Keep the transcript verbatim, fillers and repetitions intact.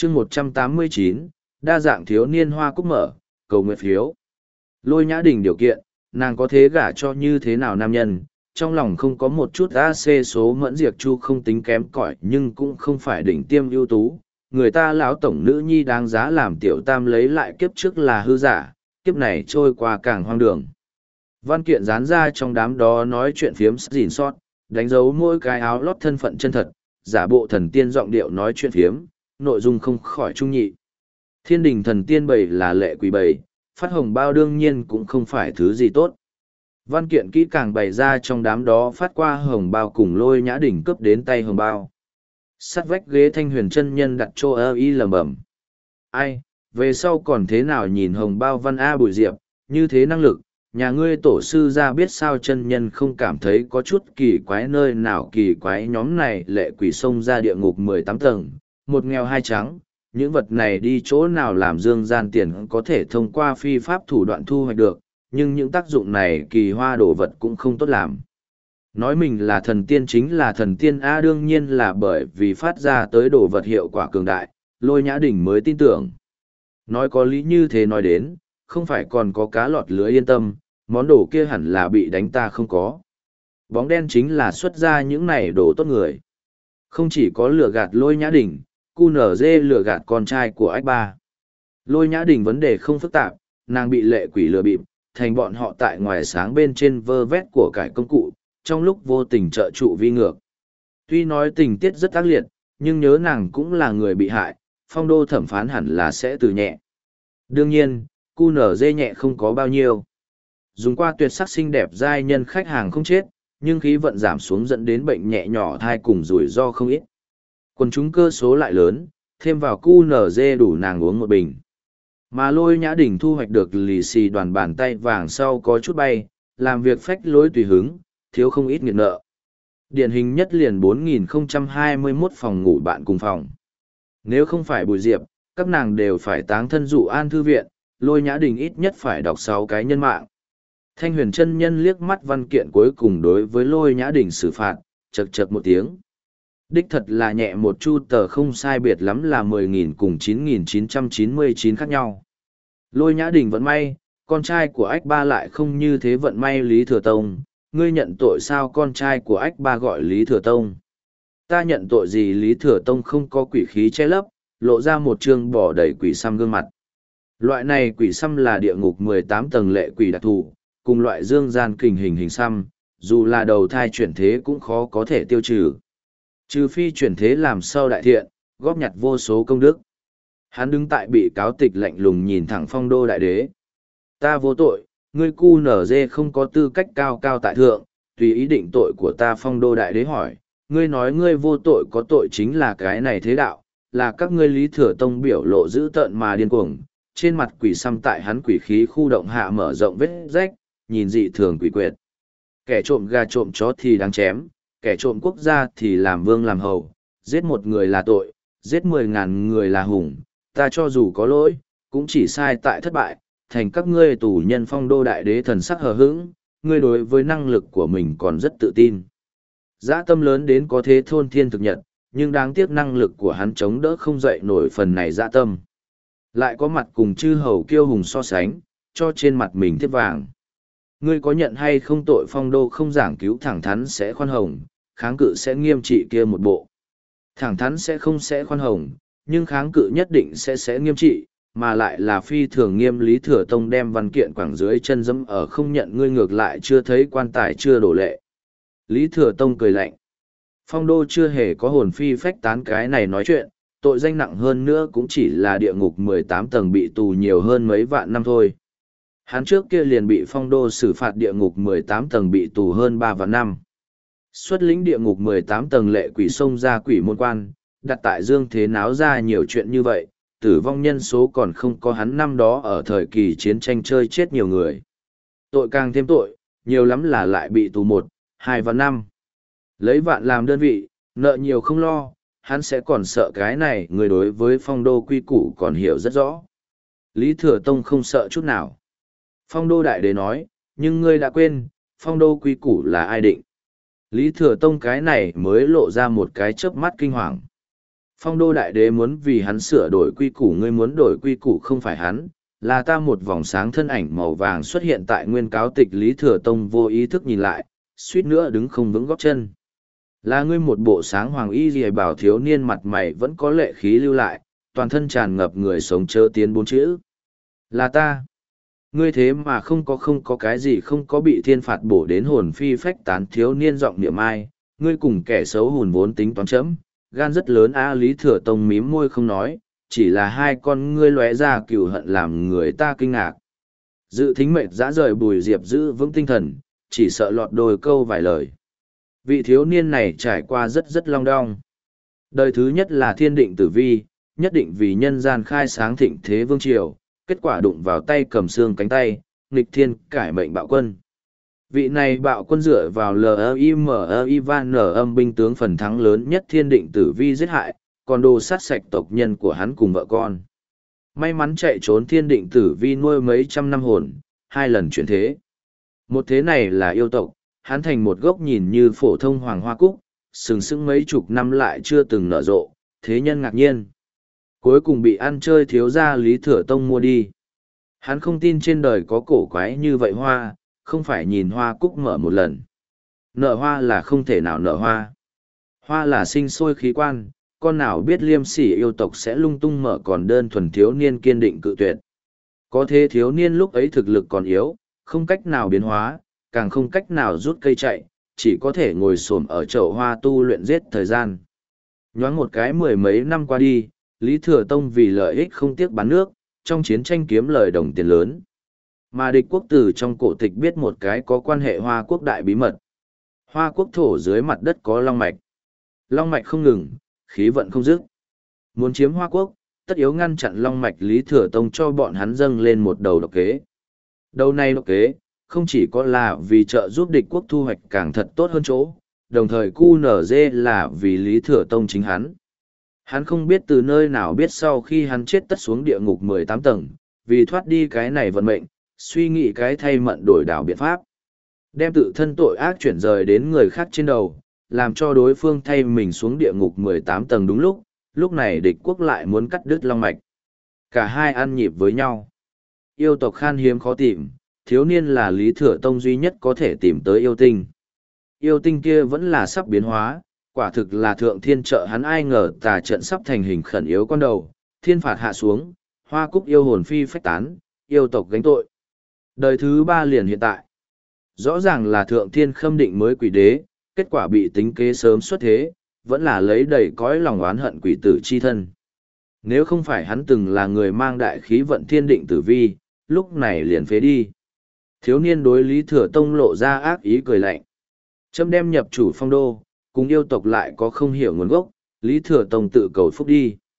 chương một trăm tám mươi chín, đa dạng thiếu niên hoa cúc mở, cầu nguyện phiếu. Lôi Nhã Đình điều kiện, nàng có thế gả cho như thế nào nam nhân, trong lòng không có một chút a xê số Mẫn Diệp Chu không tính kém cỏi nhưng cũng không phải đỉnh tiêm ưu tú. Người ta lão tổng nữ nhi đáng giá làm tiểu tam lấy lại kiếp trước là hư giả, kiếp này trôi qua càng hoang đường. Văn kiện dán ra trong đám đó nói chuyện phiếm gìn sót, đánh dấu mỗi cái áo lót thân phận chân thật, giả bộ thần tiên giọng điệu nói chuyện phiếm, nội dung không khỏi trung nhị. Thiên đình thần tiên bầy là lệ quỷ bầy, phát hồng bao đương nhiên cũng không phải thứ gì tốt. Văn kiện kỹ càng bày ra trong đám đó phát qua hồng bao cùng Lôi Nhã Đình cướp đến tay hồng bao. Sắt vách ghế Thanh Huyền chân nhân đặt chỗ ơ y lầm bẩm. Ai, về sau còn thế nào nhìn hồng bao văn A Bùi Diệp, như thế năng lực, nhà ngươi tổ sư ra biết sao chân nhân không cảm thấy có chút kỳ quái nơi nào kỳ quái nhóm này lệ quỷ xông ra địa ngục mười tám tầng, một nghèo hai trắng, những vật này đi chỗ nào làm dương gian tiền có thể thông qua phi pháp thủ đoạn thu hoạch được, nhưng những tác dụng này kỳ hoa đồ vật cũng không tốt làm. Nói mình là thần tiên chính là thần tiên A đương nhiên là bởi vì phát ra tới đồ vật hiệu quả cường đại, Lôi Nhã Đình mới tin tưởng. Nói có lý như thế nói đến, không phải còn có cá lọt lưới yên tâm, món đồ kia hẳn là bị đánh ta không có. Bóng đen chính là xuất ra những này đồ tốt người. Không chỉ có lừa gạt Lôi Nhã Đình, cu nở dê lừa gạt con trai của ách ba. Lôi Nhã Đình vấn đề không phức tạp, nàng bị lệ quỷ lừa bịp, thành bọn họ tại ngoài sáng bên trên vơ vét của cải công cụ, trong lúc vô tình trợ trụ vi ngược. Tuy nói tình tiết rất ác liệt, nhưng nhớ nàng cũng là người bị hại, phong đô thẩm phán hẳn là sẽ từ nhẹ. Đương nhiên, cu nở dê nhẹ không có bao nhiêu. Dùng qua tuyệt sắc xinh đẹp giai nhân khách hàng không chết, nhưng khí vận giảm xuống dẫn đến bệnh nhẹ nhỏ thai cùng rủi ro không ít. Quần chúng cơ số lại lớn, thêm vào cu nở dê đủ nàng uống một bình. Mà Lôi Nhã Đình thu hoạch được lì xì đoàn bàn tay vàng sau có chút bay, làm việc phách lối tùy hứng, thiếu không ít nghiệt nợ. Điển hình nhất liền bốn nghìn không trăm hai mươi mốt phòng ngủ bạn cùng phòng. Nếu không phải Bùi Diệp, các nàng đều phải táng thân dụ an thư viện, Lôi Nhã Đình ít nhất phải đọc sáu cái nhân mạng. Thanh Huyền chân nhân liếc mắt văn kiện cuối cùng đối với Lôi Nhã Đình xử phạt, chật chật một tiếng. Đích thật là nhẹ một chu tờ không sai biệt lắm là mười nghìn cùng chín nghìn chín trăm chín mươi chín khác nhau. Lôi Nhã Đình vận may, con trai của ách ba lại không như thế vận may Lý Thừa Tông. Ngươi nhận tội sao con trai của ách ba gọi Lý Thừa Tông? Ta nhận tội gì Lý Thừa Tông không có quỷ khí che lấp, lộ ra một trương bỏ đầy quỷ xăm gương mặt. Loại này quỷ xăm là địa ngục mười tám tầng lệ quỷ đặc thù, cùng loại dương gian kình hình hình xăm, dù là đầu thai chuyển thế cũng khó có thể tiêu trừ. Trừ phi chuyển thế làm sau đại thiện, góp nhặt vô số công đức. Hắn đứng tại bị cáo tịch lạnh lùng nhìn thẳng Phong Đô Đại Đế. Ta vô tội, ngươi cu nở dê không có tư cách cao cao tại thượng, tùy ý định tội của ta. Phong Đô Đại Đế hỏi, ngươi nói ngươi vô tội có tội chính là cái này thế đạo, là các ngươi Lý Thừa Tông biểu lộ dữ tợn mà điên cuồng, trên mặt quỷ xăm tại hắn quỷ khí khu động hạ mở rộng vết rách, nhìn dị thường quỷ quyệt. Kẻ trộm gà trộm chó thì đáng chém, kẻ trộm quốc gia thì làm vương làm hầu, giết một người là tội, giết mười ngàn người là hùng, ta cho dù có lỗi, cũng chỉ sai tại thất bại, thành các ngươi tù nhân. Phong Đô Đại Đế thần sắc hờ hững, ngươi đối với năng lực của mình còn rất tự tin. Dã tâm lớn đến có thế thôn thiên thực nhật, nhưng đáng tiếc năng lực của hắn chống đỡ không dậy nổi phần này dã tâm. Lại có mặt cùng chư hầu kiêu hùng so sánh, cho trên mặt mình thiết vàng. Ngươi có nhận hay không tội? Phong Đô không giảng cứu thẳng thắn sẽ khoan hồng, kháng cự sẽ nghiêm trị kia một bộ. Thẳng thắn sẽ không sẽ khoan hồng, nhưng kháng cự nhất định sẽ sẽ nghiêm trị, mà lại là phi thường nghiêm. Lý Thừa Tông đem văn kiện quẳng dưới chân dẫm ở không nhận ngươi ngược lại chưa thấy quan tài chưa đổ lệ. Lý Thừa Tông cười lạnh. Phong Đô chưa hề có hồn phi phách tán cái này nói chuyện, tội danh nặng hơn nữa cũng chỉ là địa ngục mười tám tầng bị tù nhiều hơn mấy vạn năm thôi. Hắn trước kia liền bị Phong Đô xử phạt địa ngục mười tám tầng bị tù hơn ba vạn năm. Xuất lĩnh địa ngục mười tám tầng lệ quỷ xông ra quỷ môn quan, đặt tại dương thế náo ra nhiều chuyện như vậy, tử vong nhân số còn không có hắn năm đó ở thời kỳ chiến tranh chơi chết nhiều người. Tội càng thêm tội, nhiều lắm là lại bị tù một, hai và năm. Lấy vạn làm đơn vị, nợ nhiều không lo, hắn sẽ còn sợ cái này. Người đối với Phong Đô quy củ còn hiểu rất rõ. Lý Thừa Tông không sợ chút nào. Phong Đô Đại Đế nói, nhưng ngươi đã quên, Phong Đô quy củ là ai định? Lý Thừa Tông cái này mới lộ ra một cái chớp mắt kinh hoàng. Phong đô đại đế muốn vì hắn sửa đổi quy củ, ngươi muốn đổi quy củ không phải hắn, là ta. Một vòng sáng thân ảnh màu vàng xuất hiện tại nguyên cáo tịch. Lý Thừa Tông vô ý thức nhìn lại, suýt nữa đứng không vững gót chân. Là ngươi. Một bộ sáng hoàng y rìa bảo thiếu niên mặt mày vẫn có lệ khí lưu lại, toàn thân tràn ngập người sống chớ tiến bốn chữ. Là ta. Ngươi thế mà không có không có cái gì không có bị thiên phạt bổ đến hồn phi phách tán. Thiếu niên giọng niệm ai, ngươi cùng kẻ xấu hùn vốn tính toán chấm, gan rất lớn a. Lý Thừa Tông mím môi không nói, chỉ là hai con ngươi lóe ra cừu hận làm người ta kinh ngạc. Dự thính mệt dã rời Bùi Diệp giữ vững tinh thần, chỉ sợ lọt đôi câu vài lời. Vị thiếu niên này trải qua rất rất long đong. Đời thứ nhất là thiên định tử vi, nhất định vì nhân gian khai sáng thịnh thế vương triều, kết quả đụng vào tay cầm xương cánh tay, nghịch thiên cải mệnh bạo quân. Vị này bạo quân dựa vào L I M I Van N âm binh tướng phần thắng lớn nhất thiên định tử vi giết hại, còn đồ sát sạch tộc nhân của hắn cùng vợ con. May mắn chạy trốn thiên định tử vi nuôi mấy trăm năm hồn, hai lần chuyển thế. Một thế này là yêu tộc, hắn thành một gốc nhìn như phổ thông hoàng hoa cúc, sừng sững mấy chục năm lại chưa từng nở rộ, thế nhân ngạc nhiên. Cuối cùng bị ăn chơi thiếu gia Lý Thừa Tông mua đi. Hắn không tin trên đời có cổ quái như vậy hoa, không phải nhìn hoa cúc mở một lần. Nở hoa là không thể nào nở hoa. Hoa là sinh sôi khí quan, con nào biết liêm sỉ yêu tộc sẽ lung tung mở, còn đơn thuần thiếu niên kiên định cự tuyệt. Có thế thiếu niên lúc ấy thực lực còn yếu, không cách nào biến hóa, càng không cách nào rút cây chạy, chỉ có thể ngồi xổm ở chậu hoa tu luyện giết thời gian. Nhoáng một cái mười mấy năm qua đi, Lý Thừa Tông vì lợi ích không tiếc bán nước, trong chiến tranh kiếm lời đồng tiền lớn. Mà địch quốc tử trong cổ tịch biết một cái có quan hệ Hoa quốc đại bí mật. Hoa quốc thổ dưới mặt đất có long mạch. Long mạch không ngừng, khí vận không dứt. Muốn chiếm Hoa quốc, tất yếu ngăn chặn long mạch. Lý Thừa Tông cho bọn hắn dâng lên một đầu độc kế. Đầu này độc kế, không chỉ có là vì trợ giúp địch quốc thu hoạch càng thật tốt hơn chỗ, đồng thời cu nở dê là vì Lý Thừa Tông chính hắn. Hắn không biết từ nơi nào biết sau khi hắn chết tất xuống địa ngục mười tám tầng, vì thoát đi cái này vận mệnh, suy nghĩ cái thay mận đổi đảo biện pháp. Đem tự thân tội ác chuyển rời đến người khác trên đầu, làm cho đối phương thay mình xuống địa ngục mười tám tầng đúng lúc, lúc này địch quốc lại muốn cắt đứt long mạch. Cả hai ăn nhịp với nhau. Yêu tộc khan hiếm khó tìm, thiếu niên là Lý Thừa Tông duy nhất có thể tìm tới yêu tinh. Yêu tinh kia vẫn là sắp biến hóa, quả thực là thượng thiên trợ hắn, ai ngờ tà trận sắp thành hình khẩn yếu con đầu, thiên phạt hạ xuống, Hoa cúc yêu hồn phi phách tán, yêu tộc gánh tội. Đời thứ ba liền hiện tại. Rõ ràng là thượng thiên khâm định mới quỷ đế, kết quả bị tính kế sớm xuất thế, vẫn là lấy đầy cõi lòng oán hận quỷ tử chi thân. Nếu không phải hắn từng là người mang đại khí vận thiên định tử vi, lúc này liền phế đi. Thiếu niên đối Lý Thừa Tông lộ ra ác ý cười lạnh. Châm đem nhập chủ phong đô, cùng yêu tộc lại có không hiểu nguồn gốc, Lý Thừa Tông tự cầu phúc đi.